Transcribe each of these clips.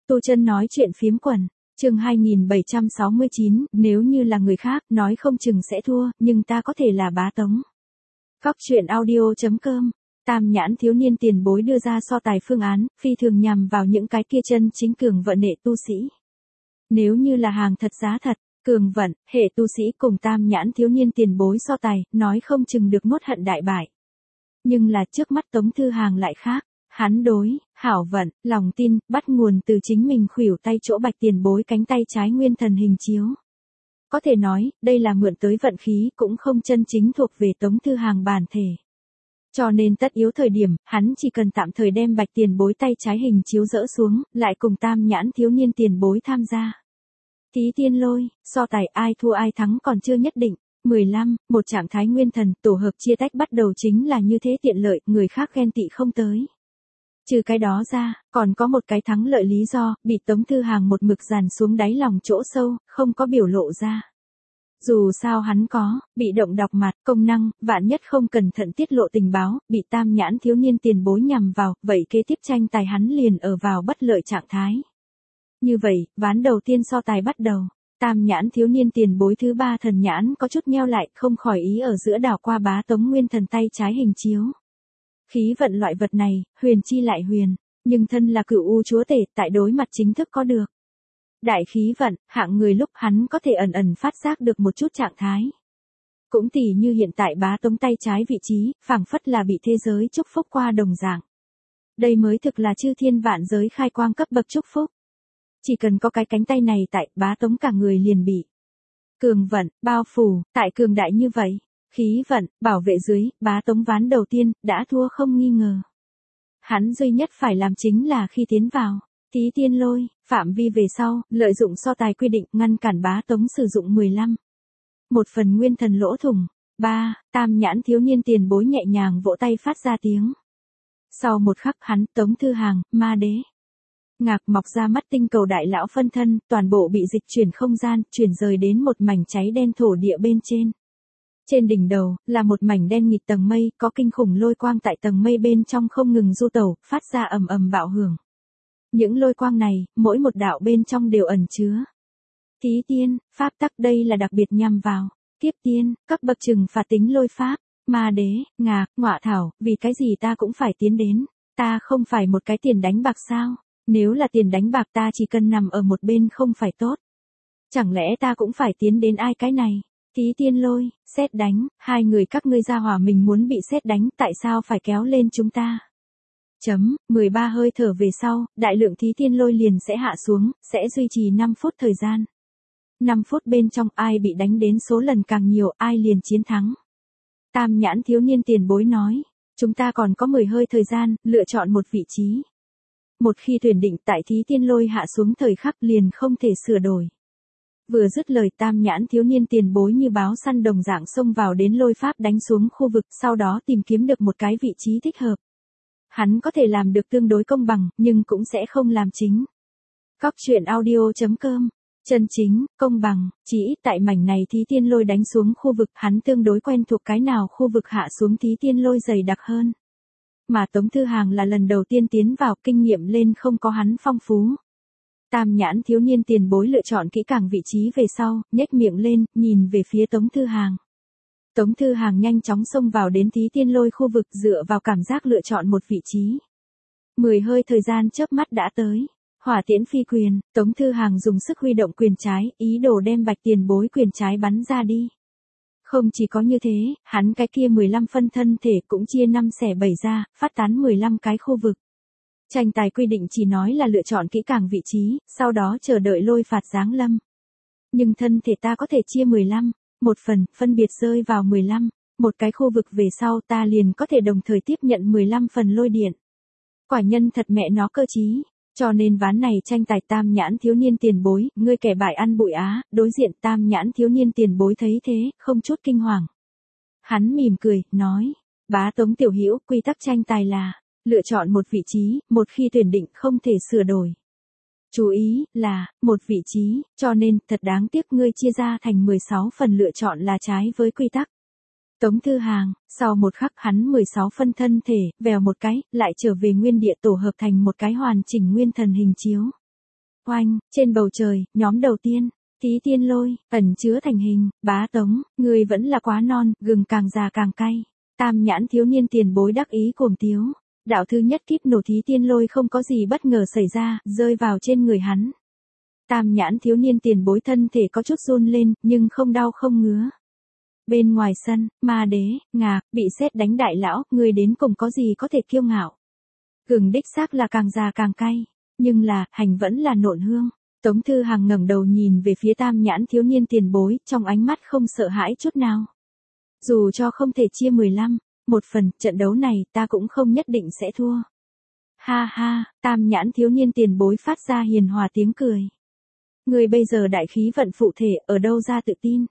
Tu Chân nói chuyện phiếm quần, chương 2769, nếu như là người khác, nói không chừng sẽ thua, nhưng ta có thể là Bá Tống. Góc truyện audio.com, Tam Nhãn thiếu niên tiền bối đưa ra so tài phương án, phi thường nhằm vào những cái kia chân chính cường vận hệ tu sĩ. Nếu như là hàng thật giá thật, cường vận, hệ tu sĩ cùng Tam Nhãn thiếu niên tiền bối so tài, nói không chừng được nuốt hận đại bại. Nhưng là trước mắt Tống Thư Hàng lại khác. Hắn đối, hảo vận, lòng tin, bắt nguồn từ chính mình khuỷu tay chỗ bạch tiền bối cánh tay trái nguyên thần hình chiếu. Có thể nói, đây là mượn tới vận khí cũng không chân chính thuộc về Tống Thư Hàng bản thể. Cho nên tất yếu thời điểm, hắn chỉ cần tạm thời đem bạch tiền bối tay trái hình chiếu dỡ xuống, lại cùng Tam Nhãn thiếu niên tiền bối tham gia. Thí tiên lôi, so tài ai thua ai thắng còn chưa nhất định. 15, một trạng thái nguyên thần, tổ hợp chia tách bắt đầu chính là như thế tiện lợi, người khác ghen tị không tới. Trừ cái đó ra, còn có một cái thắng lợi lý do, bị Tống Thư Hàng một mực dàn xuống đáy lòng chỗ sâu, không có biểu lộ ra. Dù sao hắn có, bị động đọc mặt, công năng, vạn nhất không cẩn thận tiết lộ tình báo, bị Tam Nhãn thiếu niên tiền bối nhằm vào, vậy kế tiếp tranh tài hắn liền ở vào bất lợi trạng thái. Như vậy, ván đầu tiên so tài bắt đầu. Tam Nhãn thiếu niên tiền bối thứ ba thần nhãn có chút nheo lại, không khỏi ý ở giữa đảo qua Bá Tống nguyên thần tay trái hình chiếu. Khí vận loại vật này, huyền chi lại huyền, nhưng thân là Cửu U chúa tể, tại đối mặt chính thức có được. Đại khí vận, hạng người lúc hắn có thể ẩn ẩn phát giác được một chút trạng thái. Cũng tỉ như hiện tại Bá Tống tay trái vị trí, phảng phất là bị thế giới chúc phúc qua đồng dạng. Đây mới thực là chư thiên vạn giới khai quang cấp bậc chúc phúc. Chỉ cần có cái cánh tay này tại, Bá Tống cả người liền bị cường vận, bao phủ, tại cường đại như vậy. Khí vận, bảo vệ dưới, Bá Tống ván đầu tiên, đã thua không nghi ngờ. Hắn duy nhất phải làm chính là khi tiến vào, thí tiên lôi, phạm vi về sau, lợi dụng so tài quy định ngăn cản Bá Tống sử dụng 15. Một phần nguyên thần lỗ thủng. 3. Tam Nhãn thiếu niên tiền bối nhẹ nhàng vỗ tay phát ra tiếng. Sau một khắc hắn, Tống Thư Hàng, ma đế. Ngạc mọc ra mắt tinh cầu đại lão phân thân, toàn bộ bị dịch chuyển không gian, chuyển rời đến một mảnh cháy đen thổ địa bên trên. Trên đỉnh đầu, là một mảnh đen nghịt tầng mây, có kinh khủng lôi quang tại tầng mây bên trong không ngừng du tẩu, phát ra ầm ầm bạo hưởng. Những lôi quang này, mỗi một đạo bên trong đều ẩn chứa. Thí tiên, pháp tắc đây là đặc biệt nhằm vào. Kiếp tiên, cấp bậc trừng phạt tính lôi pháp. Ma đế, ngạc, ngọa thảo, vì cái gì ta cũng phải tiến đến. Ta không phải một cái tiền đánh bạc sao? Nếu là tiền đánh bạc ta chỉ cần nằm ở một bên không phải tốt. Chẳng lẽ ta cũng phải tiến đến ai cái này? Thí tiên lôi, sét đánh, hai người các ngươi ra hỏa mình muốn bị sét đánh, tại sao phải kéo lên chúng ta? 13 hơi thở về sau, đại lượng thí tiên lôi liền sẽ hạ xuống, sẽ duy trì 5 phút thời gian. 5 phút bên trong ai bị đánh đến số lần càng nhiều, ai liền chiến thắng. Tam Nhãn thiếu niên tiền bối nói, chúng ta còn có 10 hơi thời gian, lựa chọn một vị trí. Một khi tuyển định tại thí tiên lôi hạ xuống thời khắc liền không thể sửa đổi. Vừa dứt lời Tam Nhãn thiếu niên tiền bối như báo săn đồng dạng xông vào đến lôi pháp đánh xuống khu vực, sau đó tìm kiếm được một cái vị trí thích hợp. Hắn có thể làm được tương đối công bằng, nhưng cũng sẽ không làm chính. Góc truyện audio.com, chân chính, công bằng, chỉ ít tại mảnh này thí tiên lôi đánh xuống khu vực, hắn tương đối quen thuộc cái nào khu vực hạ xuống thí tiên lôi dày đặc hơn. Mà Tống Thư Hàng là lần đầu tiên tiến vào, kinh nghiệm lên không có hắn phong phú. Tam Nhãn thiếu niên tiền bối lựa chọn kỹ càng vị trí về sau, nhếch miệng lên, nhìn về phía Tống Thư Hàng. Tống Thư Hàng nhanh chóng xông vào đến thí tiên lôi khu vực dựa vào cảm giác lựa chọn một vị trí. 10 hơi thời gian chớp mắt đã tới. Hỏa tiễn phi quyền, Tống Thư Hàng dùng sức huy động quyền trái, ý đồ đem bạch tiền bối quyền trái bắn ra đi. Không chỉ có như thế, hắn cái kia 15 phân thân thể cũng chia 5 xẻ 7 ra, phát tán 15 cái khu vực. Tranh tài quy định chỉ nói là lựa chọn kỹ càng vị trí, sau đó chờ đợi lôi phạt giáng lâm. Nhưng thân thể ta có thể chia 15, một phần, phân biệt rơi vào 15, một cái khu vực về sau ta liền có thể đồng thời tiếp nhận 15 phần lôi điện. Quả nhân thật mẹ nó cơ trí, cho nên ván này tranh tài Tam Nhãn thiếu niên tiền bối, ngươi kẻ bại ăn bụi á, đối diện Tam Nhãn thiếu niên tiền bối thấy thế, không chút kinh hoàng. Hắn mỉm cười, nói, Bá Tống tiểu hữu, quy tắc tranh tài là lựa chọn một vị trí, một khi tuyển định không thể sửa đổi. Chú ý, là, một vị trí, cho nên, thật đáng tiếc ngươi chia ra thành 16 phần lựa chọn là trái với quy tắc. Tống Thư Hàng, sau một khắc hắn 16 phân thân thể, vèo một cái, lại trở về nguyên địa tổ hợp thành một cái hoàn chỉnh nguyên thần hình chiếu. Oanh, trên bầu trời, nhóm đầu tiên. Thí Tiên Lôi, ẩn chứa thành hình, Bá Tống, người vẫn là quá non, gừng càng già càng cay. Tam nhãn thiếu niên tiền bối đắc ý cuồng tiếu. Đạo thứ nhất kíp nổ Thí Tiên Lôi không có gì bất ngờ xảy ra, rơi vào trên người hắn. Tam nhãn thiếu niên tiền bối thân thể có chút run lên, nhưng không đau không ngứa. Bên ngoài sân, Ma Đế, Ngạc, bị sét đánh đại lão, người đến cùng có gì có thể kiêu ngạo. Gừng đích xác là càng già càng cay, nhưng là, hành vẫn là nộn hương. Tống Thư Hàng ngẩng đầu nhìn về phía tam nhãn thiếu niên tiền bối, trong ánh mắt không sợ hãi chút nào. Dù cho không thể chia 15, một phần, trận đấu này ta cũng không nhất định sẽ thua. Ha ha, tam nhãn thiếu niên tiền bối phát ra hiền hòa tiếng cười. Người bây giờ đại khí vận phụ thể, ở đâu ra tự tin.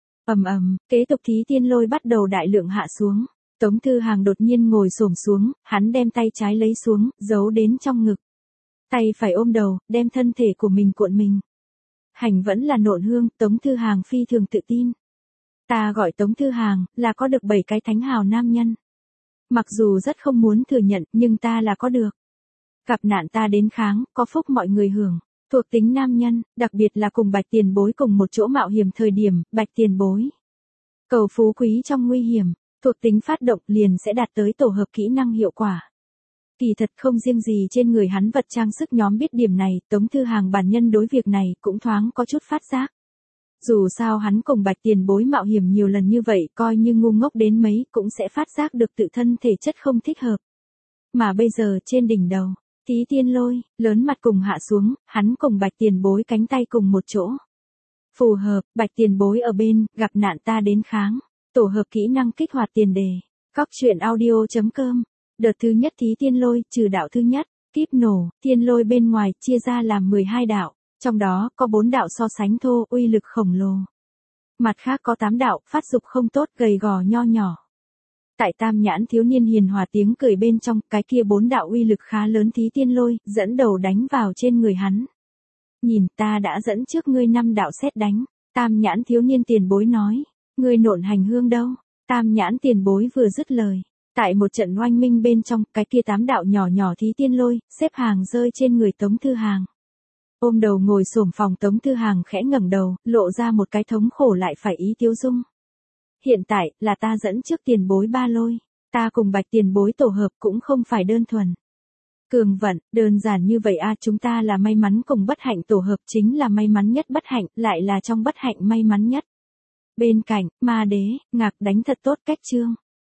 Kế tục Thí Tiên Lôi bắt đầu đại lượng hạ xuống. Tống Thư Hàng đột nhiên ngồi xổm xuống, hắn đem tay trái lấy xuống, giấu đến trong ngực. Tay phải ôm đầu, đem thân thể của mình cuộn mình. Hành vẫn là nộn hương, Tống Thư Hàng phi thường tự tin. Ta gọi Tống Thư Hàng, là có được 7 cái thánh hào nam nhân. Mặc dù rất không muốn thừa nhận, nhưng ta là có được. Gặp nạn ta đến kháng, có phúc mọi người hưởng. Thuộc tính nam nhân, đặc biệt là cùng Bạch Tiền Bối cùng một chỗ mạo hiểm thời điểm, Bạch Tiền Bối. Cầu phú quý trong nguy hiểm, thuộc tính phát động liền sẽ đạt tới tổ hợp kỹ năng hiệu quả. Kỳ thật không riêng gì trên người hắn vật trang sức nhóm biết điểm này, Tống Thư Hàng bản nhân đối việc này cũng thoáng có chút phát giác. Dù sao hắn cùng Bạch Tiền Bối mạo hiểm nhiều lần như vậy, coi như ngu ngốc đến mấy cũng sẽ phát giác được tự thân thể chất không thích hợp. Mà bây giờ trên đỉnh đầu, Thí Tiên Lôi, lớn mặt cùng hạ xuống, hắn cùng Bạch Tiền Bối cánh tay cùng một chỗ. Phù hợp, Bạch Tiền Bối ở bên, gặp nạn ta đến kháng. Tổ hợp kỹ năng kích hoạt tiền đề. Cóc truyện audio.com. Đợt thứ nhất Thí Tiên Lôi, trừ đạo thứ nhất, kíp nổ, Tiên Lôi bên ngoài chia ra làm 12 đạo, trong đó có 4 đạo so sánh thô, uy lực khổng lồ. Mặt khác có 8 đạo, phát dục không tốt, gầy gò nho nhỏ. Tại tam nhãn thiếu niên hiền hòa tiếng cười bên trong, cái kia 4 đạo uy lực khá lớn Thí Tiên Lôi, dẫn đầu đánh vào trên người hắn. Nhìn ta đã dẫn trước ngươi 5 đạo sét đánh, tam nhãn thiếu niên tiền bối nói, ngươi nộn hành hương đâu, tam nhãn tiền bối vừa dứt lời. Tại một trận oanh minh bên trong, cái kia 8 đạo nhỏ nhỏ Thí Tiên Lôi, xếp hàng rơi trên người Tống Thư Hàng. Ôm đầu ngồi xổm phòng Tống Thư Hàng khẽ ngẩng đầu, lộ ra một cái thống khổ lại phải ý tiêu dung. Hiện tại, là ta dẫn trước tiền bối ba lôi. Ta cùng Bạch Tiền Bối tổ hợp cũng không phải đơn thuần. Cường vận, đơn giản như vậy chúng ta là may mắn cùng bất hạnh tổ hợp chính là may mắn nhất bất hạnh, lại là trong bất hạnh may mắn nhất. Bên cạnh, Ma Đế, Ngạc đánh thật tốt cách chương.